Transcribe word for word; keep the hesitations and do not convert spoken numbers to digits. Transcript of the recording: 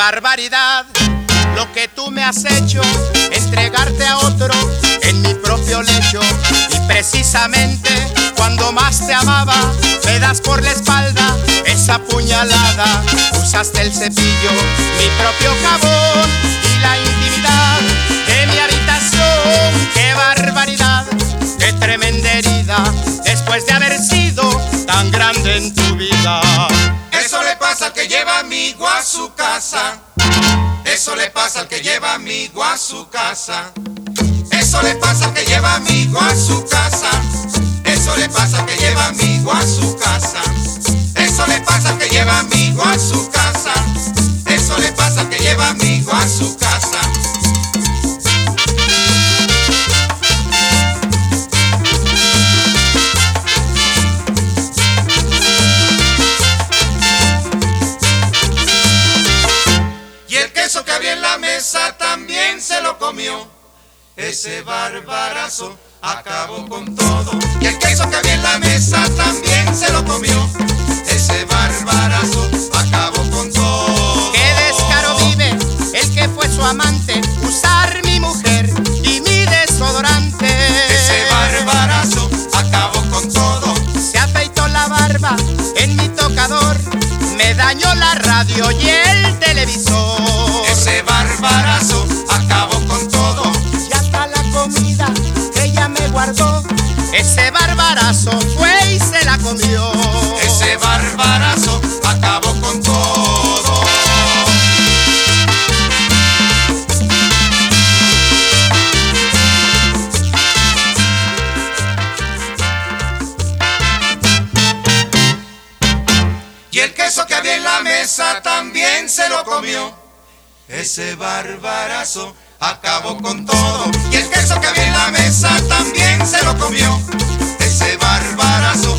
barbaridad lo que tú me has hecho, entregarte a otro en mi propio lecho. Y precisamente cuando más te amaba, me das por la espalda esa puñalada. Usaste el cepillo, mi propio jabón y la intimidad de mi habitación. ¡Qué barbaridad! ¡Qué tremenda herida! Después de haber sido tan grande en tu vida. Eso le pasa al que lleva amigo a su casa. Eso le pasa al que lleva amigo a su casa. Eso le pasa al que lleva amigo a su casa. Eso le pasa al que lleva amigo a su casa. Eso le pasa al que lleva amigo a su casa. Eso le pasa al que lleva amigo a su casa. Eso que había en la mesa también se lo comió. Ese barbarazo acabó con todo. Y el queso que había en la mesa también se lo comió. Ese barbarazo acabó con todo. Qué descaro vive el que fue su amante, usar mi mujer y mi desodorante. Ese barbarazo acabó con todo. Se afeitó la barba en mi tocador, me dañó la radio y el televisor. Ese barbarazo acabó con todo. Y hasta la comida que ella me guardó, ese barbarazo fue y se la comió. Ese barbarazo acabó con todo. Y el queso que había en la mesa también se lo comió. Ese barbarazo acabó con todo. Y el queso que había en la mesa también se lo comió. Ese barbarazo